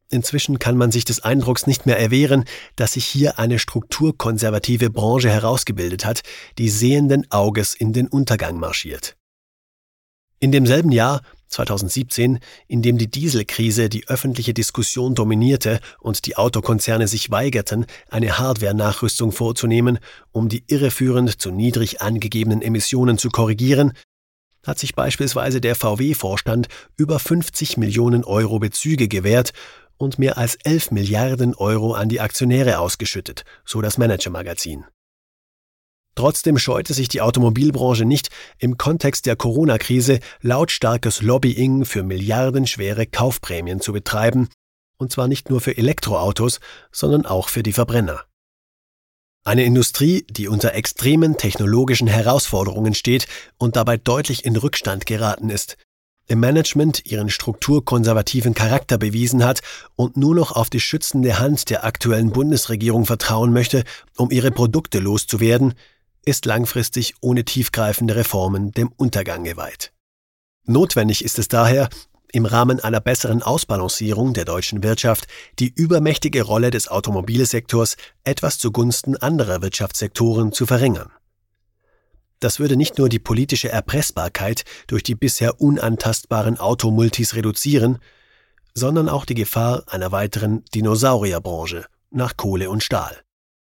Inzwischen kann man sich des Eindrucks nicht mehr erwehren, dass sich hier eine strukturkonservative Branche herausgebildet hat, die sehenden Auges in den Untergang marschiert. In demselben Jahr, 2017, in dem die Dieselkrise die öffentliche Diskussion dominierte und die Autokonzerne sich weigerten, eine Hardware-Nachrüstung vorzunehmen, um die irreführend zu niedrig angegebenen Emissionen zu korrigieren, hat sich beispielsweise der VW-Vorstand über 50 Millionen Euro Bezüge gewährt und mehr als 11 Milliarden Euro an die Aktionäre ausgeschüttet, so das Manager-Magazin. Trotzdem scheute sich die Automobilbranche nicht, im Kontext der Corona-Krise lautstarkes Lobbying für milliardenschwere Kaufprämien zu betreiben, und zwar nicht nur für Elektroautos, sondern auch für die Verbrenner. Eine Industrie, die unter extremen technologischen Herausforderungen steht und dabei deutlich in Rückstand geraten ist, im Management ihren strukturkonservativen Charakter bewiesen hat und nur noch auf die schützende Hand der aktuellen Bundesregierung vertrauen möchte, um ihre Produkte loszuwerden, ist langfristig ohne tiefgreifende Reformen dem Untergang geweiht. Notwendig ist es daher, im Rahmen einer besseren Ausbalancierung der deutschen Wirtschaft die übermächtige Rolle des Automobilsektors etwas zugunsten anderer Wirtschaftssektoren zu verringern. Das würde nicht nur die politische Erpressbarkeit durch die bisher unantastbaren Automultis reduzieren, sondern auch die Gefahr einer weiteren Dinosaurierbranche nach Kohle und Stahl.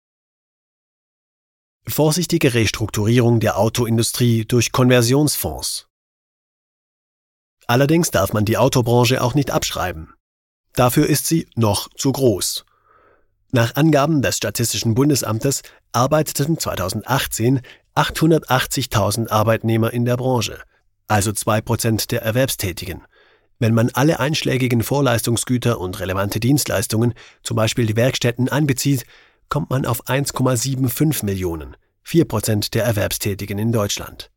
Vorsichtige Restrukturierung der Autoindustrie durch Konversionsfonds. Allerdings darf man die Autobranche auch nicht abschreiben. Dafür ist sie noch zu groß. Nach Angaben des Statistischen Bundesamtes arbeiteten 2018 880.000 Arbeitnehmer in der Branche, also 2% der Erwerbstätigen. Wenn man alle einschlägigen Vorleistungsgüter und relevante Dienstleistungen, zum Beispiel die Werkstätten, einbezieht, kommt man auf 1,75 Millionen, 4% der Erwerbstätigen in Deutschland.